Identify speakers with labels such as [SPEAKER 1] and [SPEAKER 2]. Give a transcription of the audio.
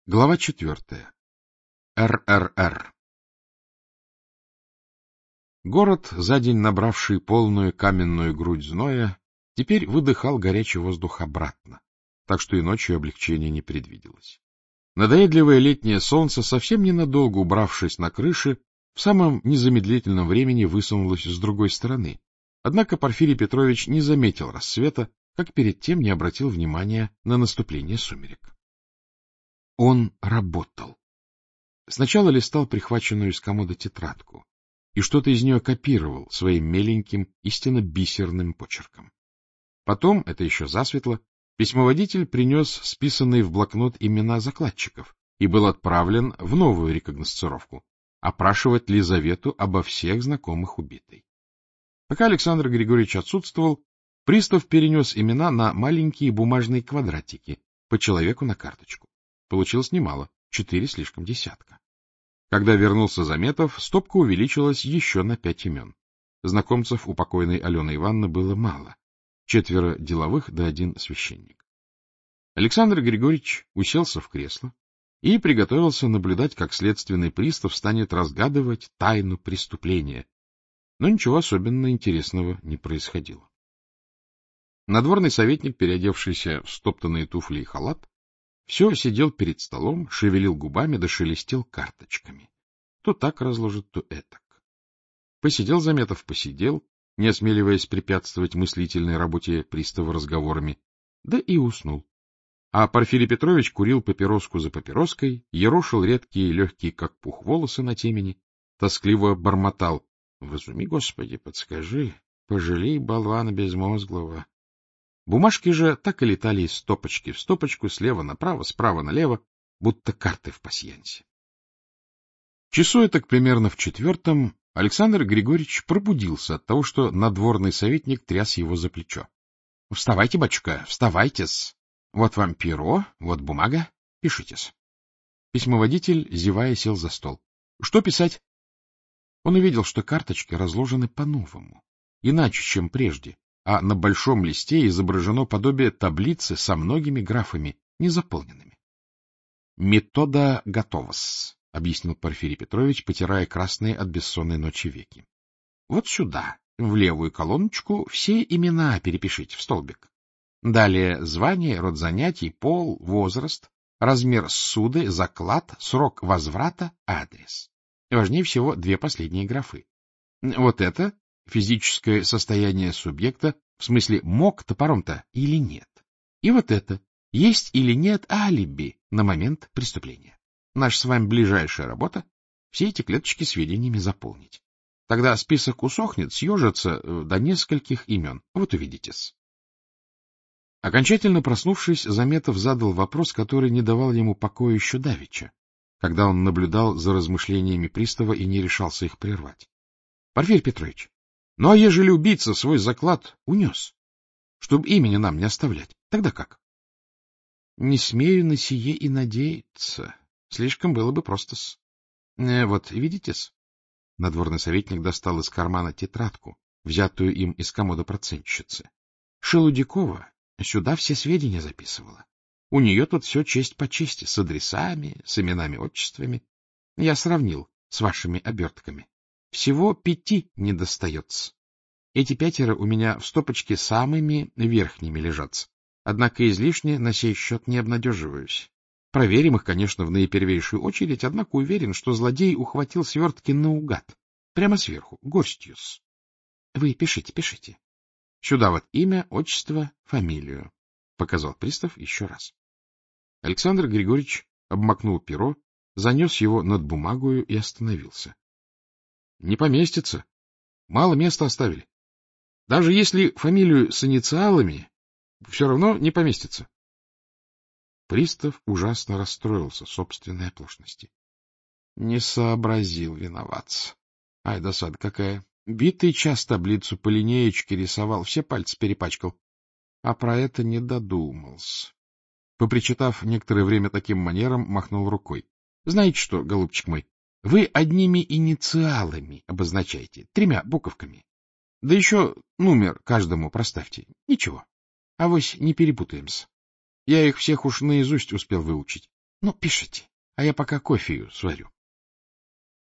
[SPEAKER 1] Глава 4. РРР. Город, за день набравший полную каменную грудь зноя, теперь выдыхал горячий воздух обратно, так что и ночью облегчения не предвиделось. Надоедливое летнее солнце, совсем ненадолго убравшись на крыше, в самом незамедлительном времени высунулось с другой стороны. Однако Порфирий Петрович не заметил рассвета, как перед тем не обратил внимания на наступление сумерек. Он работал. Сначала листал прихваченную из комода тетрадку и что-то из нее копировал своим меленьким, истинно бисерным почерком. Потом, это еще засветло, письмоводитель принес списанные в блокнот имена закладчиков и был отправлен в новую рекогносцировку — опрашивать Лизавету обо всех знакомых убитой. Пока Александр Григорьевич отсутствовал, пристав перенес имена на маленькие бумажные квадратики, по человеку на карточку. Получилось немало, 4 слишком десятка. Когда вернулся Заметов, стопка увеличилась еще на 5 имен. Знакомцев у покойной Алены Ивановны было мало. 4 деловых да 1 священник. Александр Григорьевич уселся в кресло и приготовился наблюдать, как следственный пристав станет разгадывать тайну преступления. Но ничего особенно интересного не происходило. Надворный советник, переодевшийся в стоптанные туфли и халат, все сидел перед столом, шевелил губами да шелестел карточками. То так разложит, то этак. Посидел Заметов, посидел, не осмеливаясь препятствовать мыслительной работе пристава разговорами, да и уснул. А Порфирий Петрович курил папироску за папироской, ерошил редкие, легкие, как пух, волосы на темени, тоскливо бормотал: — Возуми, Господи, подскажи, пожалей болвана безмозглого. Бумажки же так и летали из стопочки в стопочку, слева направо, справа налево, будто карты в пасьянсе. Часу этак примерно в 4 Александр Григорьевич пробудился от того, что надворный советник тряс его за плечо. — Вставайте, батюшка, вставайте-с. Вот вам перо, вот бумага, пишите-с. Письмоводитель, зевая, сел за стол. — Что писать? Он увидел, что карточки разложены по-новому, иначе, чем прежде, а на большом листе изображено подобие таблицы со многими графами, незаполненными. — Метода готова-с, — объяснил Порфирий Петрович, потирая красные от бессонной ночи веки. — Вот сюда, в левую колоночку, все имена перепишите в столбик. Далее звание, род занятий, пол, возраст, размер ссуды, заклад, срок возврата, адрес. Важнее всего 2 последние графы. Вот это физическое состояние субъекта, в смысле, мог топором-то или нет. И вот это, есть или нет алиби на момент преступления. Наша с вами ближайшая работа — все эти клеточки сведениями заполнить. Тогда список усохнет, съежится до нескольких имен. Вот увидите-с. Окончательно проснувшись, Заметов задал вопрос, который не давал ему покоя еще давеча, когда он наблюдал за размышлениями пристава и не решался их прервать. — Порфирий Петрович, ну а ежели убийца свой заклад унес, чтобы имени нам не оставлять, тогда как? — Не смею на сие и надеяться. Слишком было бы просто-с. Вот, видите-с? Надворный советник достал из кармана тетрадку, взятую им из комода процентщицы. Шелудякова сюда все сведения записывала. У нее тут все честь по чести, с адресами, с именами, отчествами. Я сравнил с вашими обертками. Всего 5 недостается. Эти 5 у меня в стопочке самыми верхними лежат. Однако излишне на сей счет не обнадеживаюсь. Проверим их, конечно, в наипервейшую очередь, однако уверен, что злодей ухватил свертки наугад, прямо сверху, горстью-с. Вы пишите, пишите. Сюда вот имя, отчество, фамилию, — показал пристав еще раз. Александр Григорьевич обмакнул перо, занес его над бумагою и остановился. — Не поместится. Мало места оставили. Даже если фамилию с инициалами, все равно не поместится. Пристав ужасно расстроился собственной оплошности. Не сообразил виноваться. Ай, досада какая. Битый час таблицу по линеечке рисовал, все пальцы перепачкал. А про это не додумался. Попричитав некоторое время таким манером, махнул рукой. — Знаете что, голубчик мой, вы одними инициалами обозначайте, 3 буковками. Да еще номер каждому проставьте. Ничего. Авось не перепутаемся. Я их всех уж наизусть успел выучить. Ну, пишите, а я пока кофею сварю.